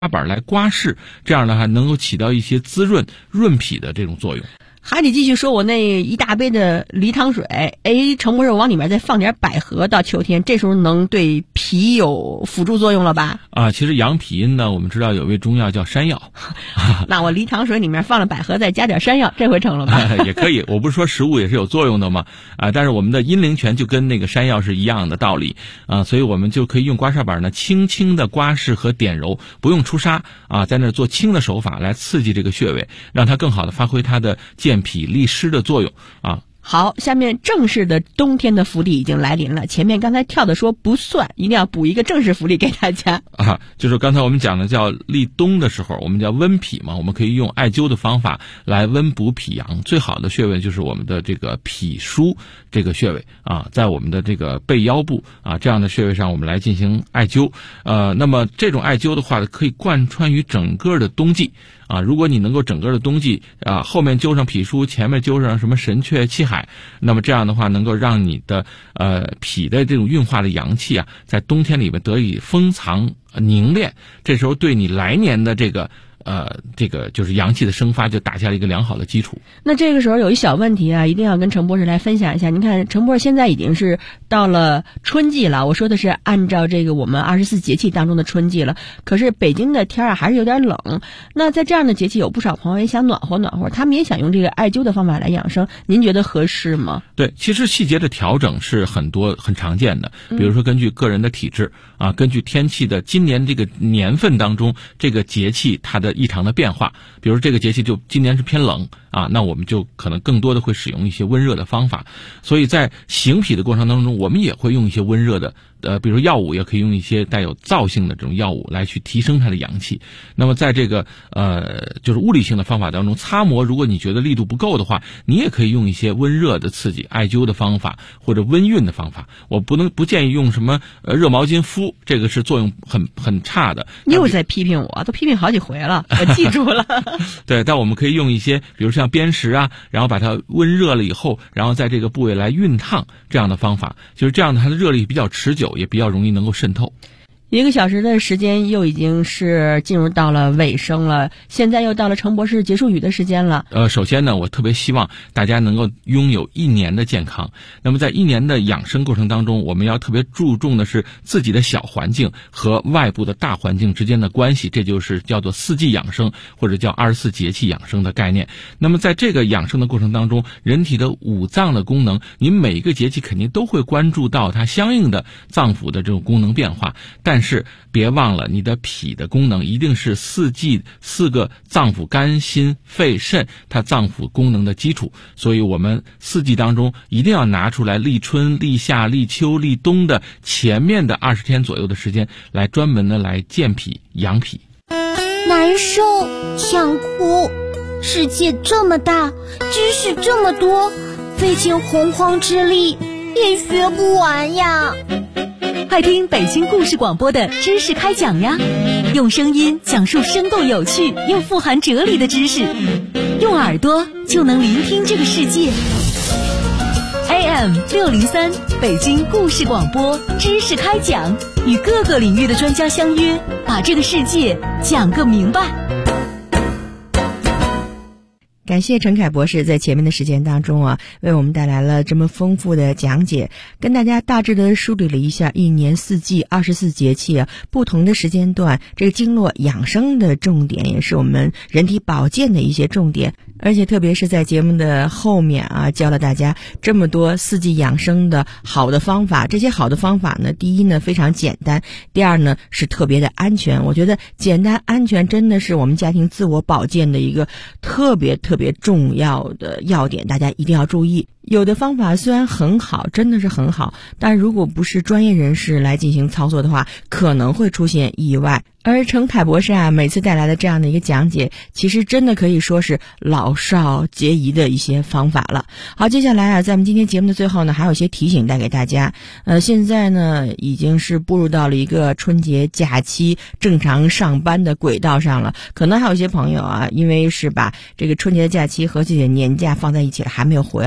板来刮拭，这样呢还能够起到一些滋润润脾的这种作用。 还得继续说我那一大杯的梨汤水，程博士，我往里面再放点百合，到秋天这时候能对脾有辅助作用了吧？ 其实养脾阴呢，我们知道有味中药叫山药， 那我梨汤水里面放了百合，再加点山药，这回成了吧？ 也可以，我不是说食物也是有作用的吗？但是我们的阴陵泉就跟那个山药是一样的道理所以我们就可以用刮痧板呢，轻轻的刮拭和点揉，不用出痧在那做轻的手法来刺激这个穴位，让它更好的发挥它的健脾利湿的作用好，下面正式的冬天的福利已经来临了。前面刚才跳的说不算，一定要补一个正式福利给大家就是刚才我们讲的叫立冬的时候，我们叫温脾嘛，我们可以用艾灸的方法来温补脾阳。最好的穴位就是我们的这个脾腧这个穴位在我们的这个背腰部这样的穴位上我们来进行艾灸。那么这种艾灸的话可以贯穿于整个的冬季如果你能够整个的冬季后面灸上脾腧，前面灸上什么神阙气海，那么这样的话能够让你的脾的这种运化的阳气在冬天里面得以封藏凝练，这时候对你来年的这个就是阳气的生发就打下了一个良好的基础。 那这个时候有一小问题一定要跟程博士来分享一下。您看程博士现在已经是到了春季了，我说的是按照这个我们24节气当中的春季了，可是北京的天还是有点冷。那在这样的节气，有不少朋友也想暖和暖和，他们也想用这个艾灸的方法来养生，您觉得合适吗？ 对，其实细节的调整是很常见的，比如说根据个人的体质根据天气的今年这个年份当中这个节气它的异常的变化，比如这个节气就今年是偏冷那我们就可能更多的会使用一些温热的方法。所以在行脾的过程当中，我们也会用一些温热的比如药物，也可以用一些带有燥性的这种药物来去提升它的阳气。那么在这个就是物理性的方法当中，擦摩如果你觉得力度不够的话，你也可以用一些温热的刺激艾灸的方法或者温熨的方法。我不建议用什么热毛巾敷，这个是作用很差的。 又在批评我，都批评好几回了，我记住了对，但我们可以用一些比如像砭石然后把它温热了以后，然后在这个部位来熨烫，这样的方法就是这样的，它的热力比较持久，也比较容易能够渗透。 1个小时的时间又已经是进入到了尾声了，现在又到了程博士结束语的时间了。 首先呢，我特别希望大家能够拥有1年的健康。那么在1年的养生过程当中，我们要特别注重的是自己的小环境和外部的大环境之间的关系，这就是叫做4季养生或者叫24节气养生的概念。那么在这个养生的过程当中，人体的5脏的功能，你每一个节气肯定都会关注到它相应的脏腑的这种功能变化，但是别忘了你的脾的功能一定是4个脏腑肝心肺肾它脏腑功能的基础。所以我们4季当中一定要拿出来立春立夏立秋立冬的前面的20天左右的时间，来专门的来健脾养脾。 难受，想哭，世界这么大，知识这么多，费尽洪荒之力也学不完呀。 快听北京故事广播的知识开讲呀，用声音讲述生动有趣又富含哲理的知识，用耳朵就能聆听这个世界。AM 603北京故事广播知识开讲，与各个领域的专家相约，把这个世界讲个明白。 感谢陈凯博士在前面的时间当中为我们带来了这么丰富的讲解，跟大家大致的梳理了一下1年4季24节气不同的时间段这个经络养生的重点，也是我们人体保健的一些重点。而且特别是在节目的后面教了大家这么多4季养生的好的方法。这些好的方法呢，第一呢非常简单，第二呢是特别的安全。我觉得简单安全真的是我们家庭自我保健的一个特别重要的要点，大家一定要注意。有的方法虽然很好，真的是很好，但如果不是专业人士来进行操作的话，可能会出现意外。而程凯博士每次带来的这样的一个讲解，其实真的可以说是老少皆宜的一些方法了。好，接下来在我们今天节目的最后呢，还有一些提醒带给大家。现在呢已经是步入到了一个春节假期正常上班的轨道上了，可能还有一些朋友因为是把这个春节假期和自己的年假放在一起了，还没有回来，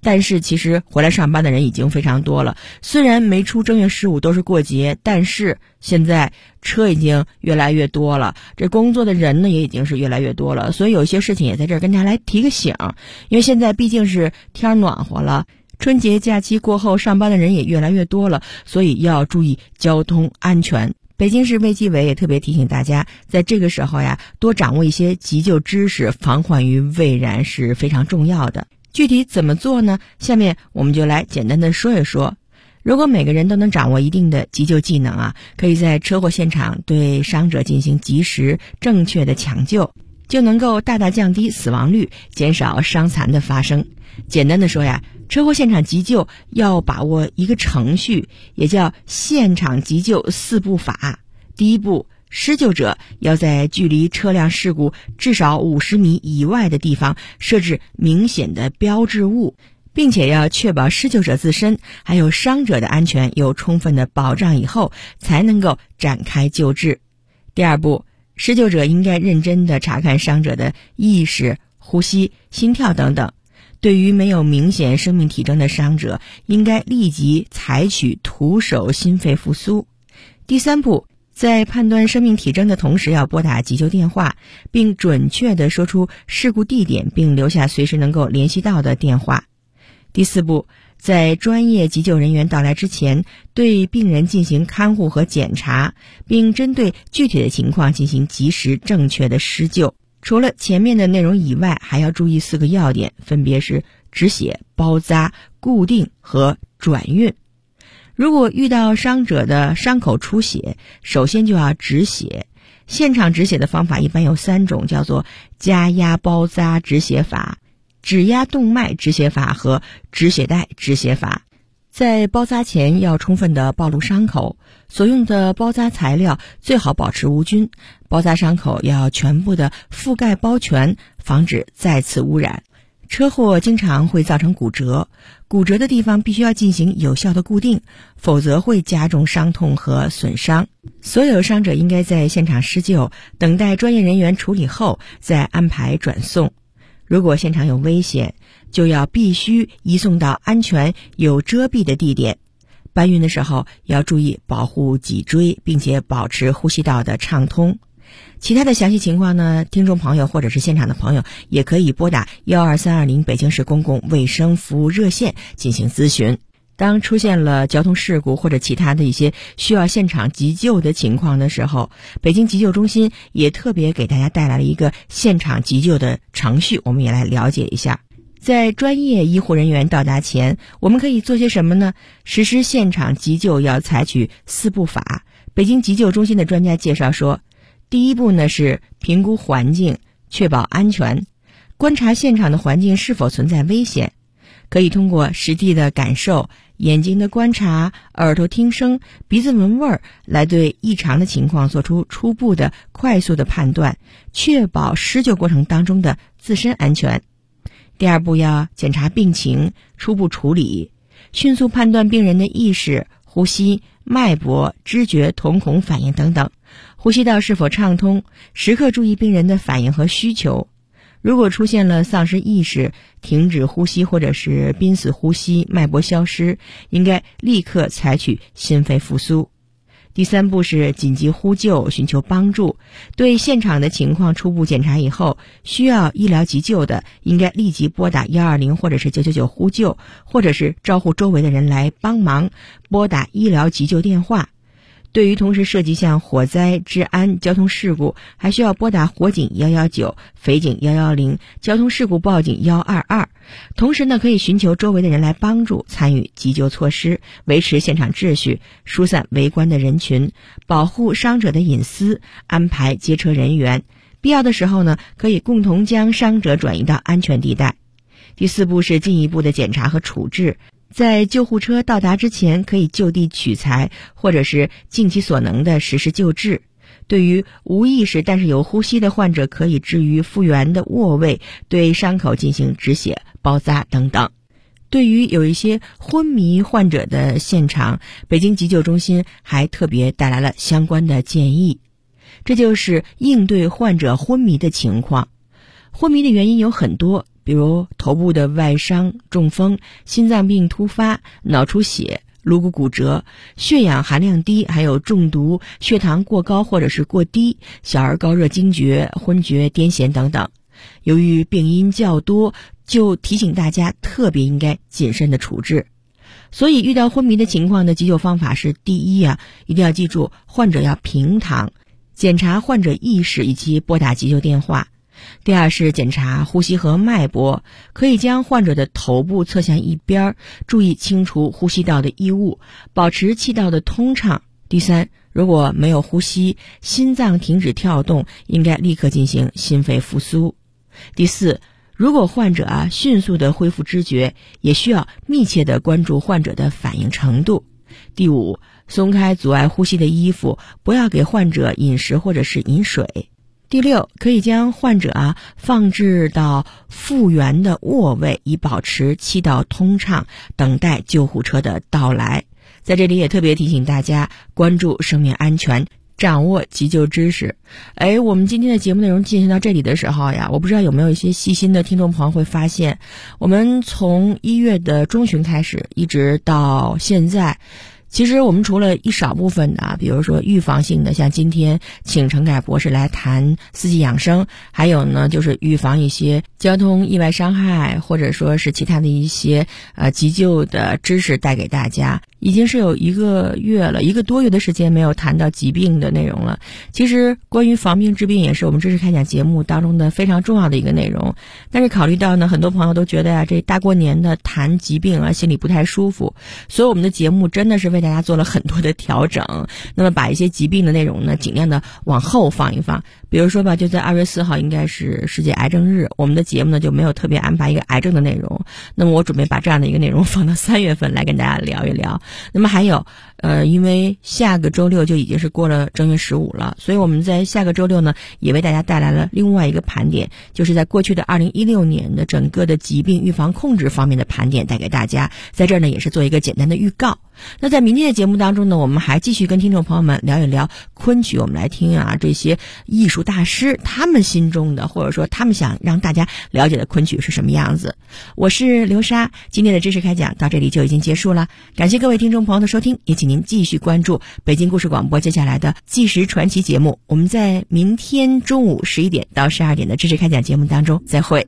但是其实回来上班的人已经非常多了。虽然没出正月15都是过节，但是现在车已经越来越多了，这工作的人呢也已经是越来越多了。所以有些事情也在这儿跟大家来提个醒，因为现在毕竟是天暖和了，春节假期过后上班的人也越来越多了，所以要注意交通安全。北京市卫计委也特别提醒大家，在这个时候呀，多掌握一些急救知识，防患于未然是非常重要的。具体怎么做呢？下面我们就来简单的说一说。如果每个人都能掌握一定的急救技能啊，可以在车祸现场对伤者进行及时正确的抢救，就能够大大降低死亡率，减少伤残的发生。简单的说呀，车祸现场急救要把握一个程序，也叫现场急救4步法。第一步，施救者要在距离车辆事故至少50米以外的地方设置明显的标志物，并且要确保施救者自身还有伤者的安全有充分的保障以后，才能够展开救治。第二步，施救者应该认真地查看伤者的意识、呼吸、心跳等等。对于没有明显生命体征的伤者，应该立即采取徒手心肺复苏。第三步，在判断生命体征的同时，要拨打急救电话，并准确地说出事故地点，并留下随时能够联系到的电话。第四步，在专业急救人员到来之前，对病人进行看护和检查，并针对具体的情况进行及时正确的施救。除了前面的内容以外，还要注意4个要点，分别是止血、包扎、固定和转运。如果遇到伤者的伤口出血，首先就要止血。现场止血的方法一般有3种，叫做加压包扎止血法、指压动脉止血法和止血带止血法。在包扎前要充分的暴露伤口，所用的包扎材料最好保持无菌，包扎伤口要全部的覆盖包全，防止再次污染。车祸经常会造成骨折，骨折的地方必须要进行有效的固定，否则会加重伤痛和损伤。所有伤者应该在现场施救，等待专业人员处理后再安排转送。如果现场有危险，就要必须移送到安全有遮蔽的地点。搬运的时候要注意保护脊椎，并且保持呼吸道的畅通。其他的详细情况呢，听众朋友或者是现场的朋友也可以拨打12320北京市公共卫生服务热线进行咨询。当出现了交通事故或者其他的一些需要现场急救的情况的时候，北京急救中心也特别给大家带来了一个现场急救的程序，我们也来了解一下。在专业医护人员到达前，我们可以做些什么呢？实施现场急救要采取4步法。北京急救中心的专家介绍说，第一步呢是评估环境，确保安全，观察现场的环境是否存在危险。可以通过实地的感受、眼睛的观察、耳朵听声、鼻子闻味儿，来对异常的情况做出初步的快速的判断，确保施救过程当中的自身安全。第二步要检查病情，初步处理，迅速判断病人的意识、呼吸、脉搏、知觉、瞳孔反应等等，呼吸道是否畅通，时刻注意病人的反应和需求。如果出现了丧失意识、停止呼吸或者是濒死呼吸、脉搏消失，应该立刻采取心肺复苏。第三步是紧急呼救，寻求帮助。对现场的情况初步检查以后，需要医疗急救的，应该立即拨打120或者是999呼救，或者是招呼周围的人来帮忙，拨打医疗急救电话。对于同时涉及像火灾、治安、交通事故，还需要拨打火警119、匪警110、交通事故报警122。同时呢，可以寻求周围的人来帮助，参与急救措施，维持现场秩序，疏散围观的人群，保护伤者的隐私，安排接车人员。必要的时候呢，可以共同将伤者转移到安全地带。第四步是进一步的检查和处置。在救护车到达之前，可以就地取材，或者是尽其所能的实施救治。对于无意识但是有呼吸的患者，可以置于复原的卧位，对伤口进行止血、包扎等等。对于有一些昏迷患者的现场，北京急救中心还特别带来了相关的建议。这就是应对患者昏迷的情况。昏迷的原因有很多， 比如头部的外伤、中风、心脏病突发、脑出血、颅骨骨折、血氧含量低，还有中毒、血糖过高或者是过低、小儿高热惊厥、昏厥、癫痫等等。由于病因较多，就提醒大家特别应该谨慎的处置。所以遇到昏迷的情况的急救方法是：第一一定要记住患者要平躺，检查患者意识以及拨打急救电话。第二是检查呼吸和脉搏，可以将患者的头部侧向一边，注意清除呼吸道的异物，保持气道的通畅。第三，如果没有呼吸，心脏停止跳动，应该立刻进行心肺复苏。第四，如果患者迅速的恢复知觉，也需要密切的关注患者的反应程度。第五，松开阻碍呼吸的衣服，不要给患者饮食或者是饮水。第六，可以将患者放置到复原的卧位，以保持气道通畅，等待救护车的到来。在这里也特别提醒大家关注生命安全，掌握急救知识。我们今天的节目内容进行到这里的时候呀，我不知道有没有一些细心的听众朋友会发现，我们从1月的中旬开始一直到现在，其实我们除了一少部分的比如说预防性的，像今天请陈凯博士来谈四季养生，还有呢就是预防一些交通意外伤害，或者说是其他的一些急救的知识带给大家。已经是有1个月了，1个多月的时间没有谈到疾病的内容了。其实关于防病治病也是我们知识开讲节目当中的非常重要的一个内容，但是考虑到呢很多朋友都觉得这大过年的谈疾病心里不太舒服，所以我们的节目真的是为大家做了很多的调整，那么把一些疾病的内容呢尽量的往后放一放。比如说就在2月4号应该是世界癌症日，我们的节目呢就没有特别安排一个癌症的内容，那么我准备把这样的一个内容放到3月份来跟大家聊一聊。那么还有因为下个周六就已经是过了正月15了，所以我们在下个周六呢也为大家带来了另外一个盘点，就是在过去的2016年的整个的疾病预防控制方面的盘点带给大家，在这儿呢也是做一个简单的预告。那在明天的节目当中呢，我们还继续跟听众朋友们聊一聊昆曲，我们来听这些艺术大师他们心中的，或者说他们想让大家了解的昆曲是什么样子。我是刘莎，今天的知识开讲到这里就已经结束了，感谢各位听众朋友的收听，也请您继续关注北京故事广播接下来的纪实传奇节目。我们在明天中午11点到12点的知识开讲节目当中再会。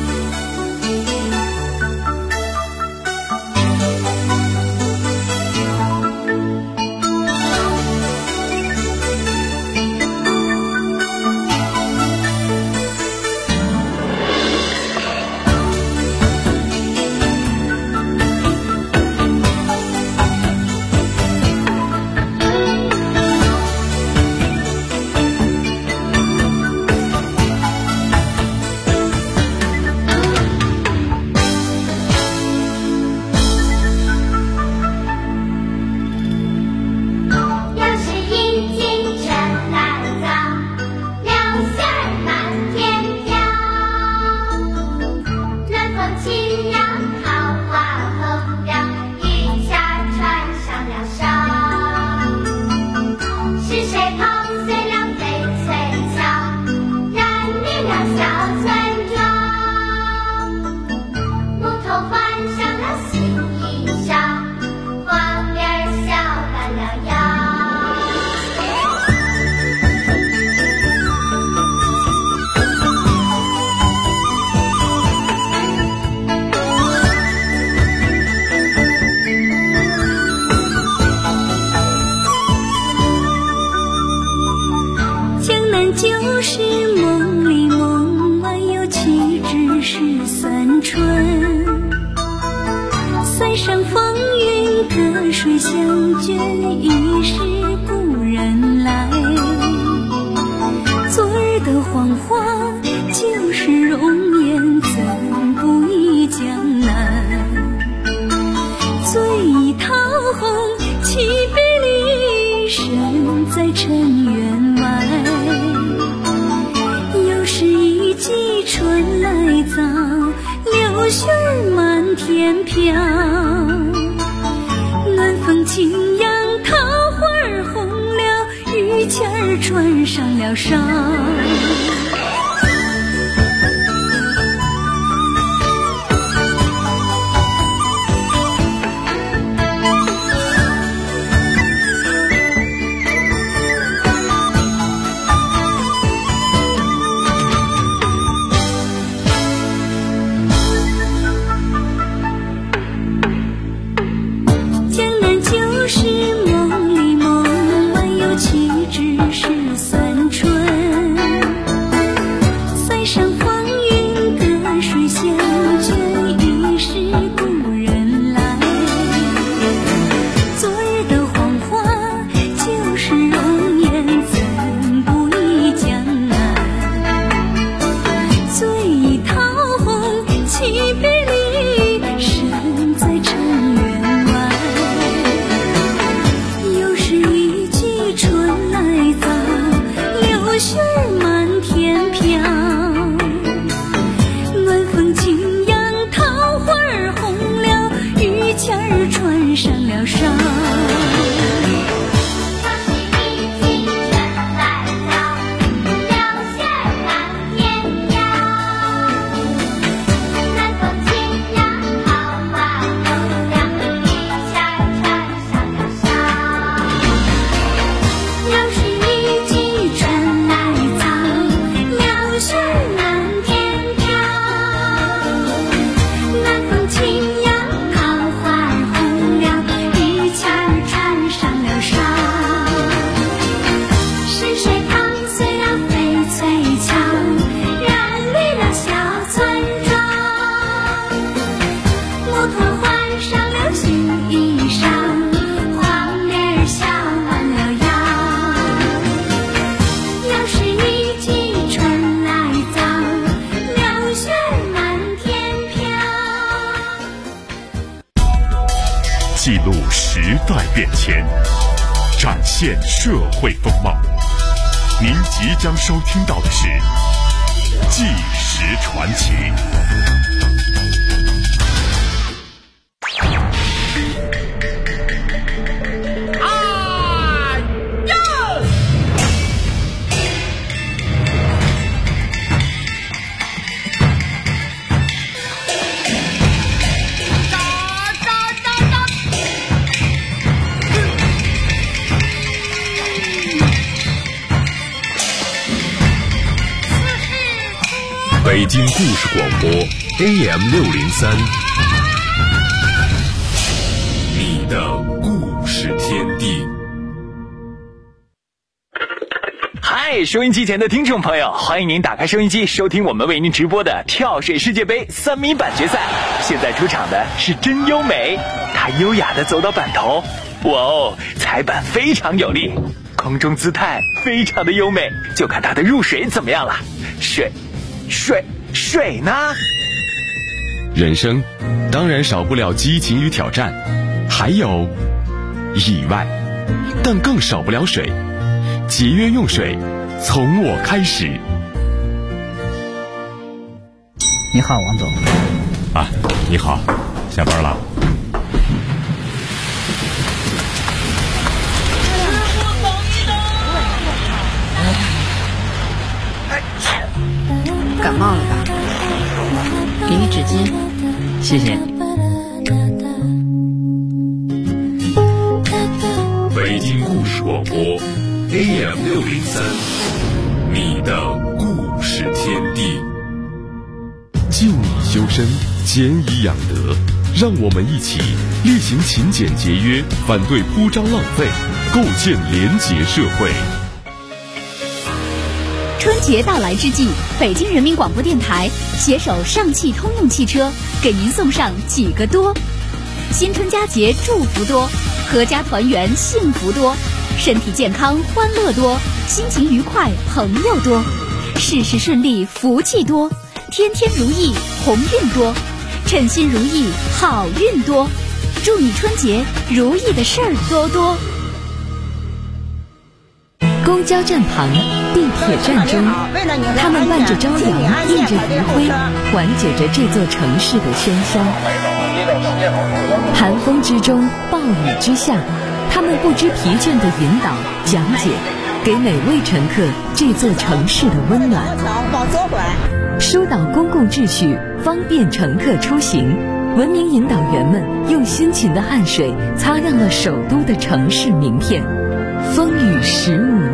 就是梦里梦外有气质是三春，塞上风云隔水相卷，已是故人来。昨日的黄花就是容颜，怎不忆江南？醉意桃红岂比离身在尘缘外。又是一季春来早，柳絮儿满天飘。暖风轻扬，桃花儿红了，玉签儿穿上了裳。 录时代变迁，展现社会风貌。您即将收听到的是《纪实传奇》。北京故事广播 AM603，你的故事天地。 嗨，收音机前的听众朋友，欢迎您打开收音机，收听我们为您直播的跳水世界杯3米板决赛。现在出场的是真优美，她优雅地走到板头，哇哦，踩板非常有力，空中姿态非常的优美，就看她的入水怎么样了。水呢？ 人生当然少不了激情与挑战，还有意外，但更少不了水。节约用水，从我开始。 你好，王总。 啊，你好，下班了。 感冒了吧？给你纸巾。 谢谢。 北京故事广播 AM603，你的故事天地。就以修身，俭以养德，让我们一起力行勤俭节约，反对铺张浪费，构建廉洁社会。 春节到来之际，北京人民广播电台携手上汽通用汽车，给您送上几个多：新春佳节祝福多，阖家团圆幸福多，身体健康欢乐多，心情愉快朋友多，事事顺利福气多，天天如意鸿运多，称心如意好运多，祝你春节如意的事儿多多。公交站旁，地铁站中，他们伴着朝阳，映着余晖，缓解着这座城市的喧嚣。寒风之中，暴雨之下，他们不知疲倦地引导、讲解，给每位乘客这座城市的温暖。疏导公共秩序，方便乘客出行。文明引导员们用辛勤的汗水擦亮了首都的城市名片。风雨15年。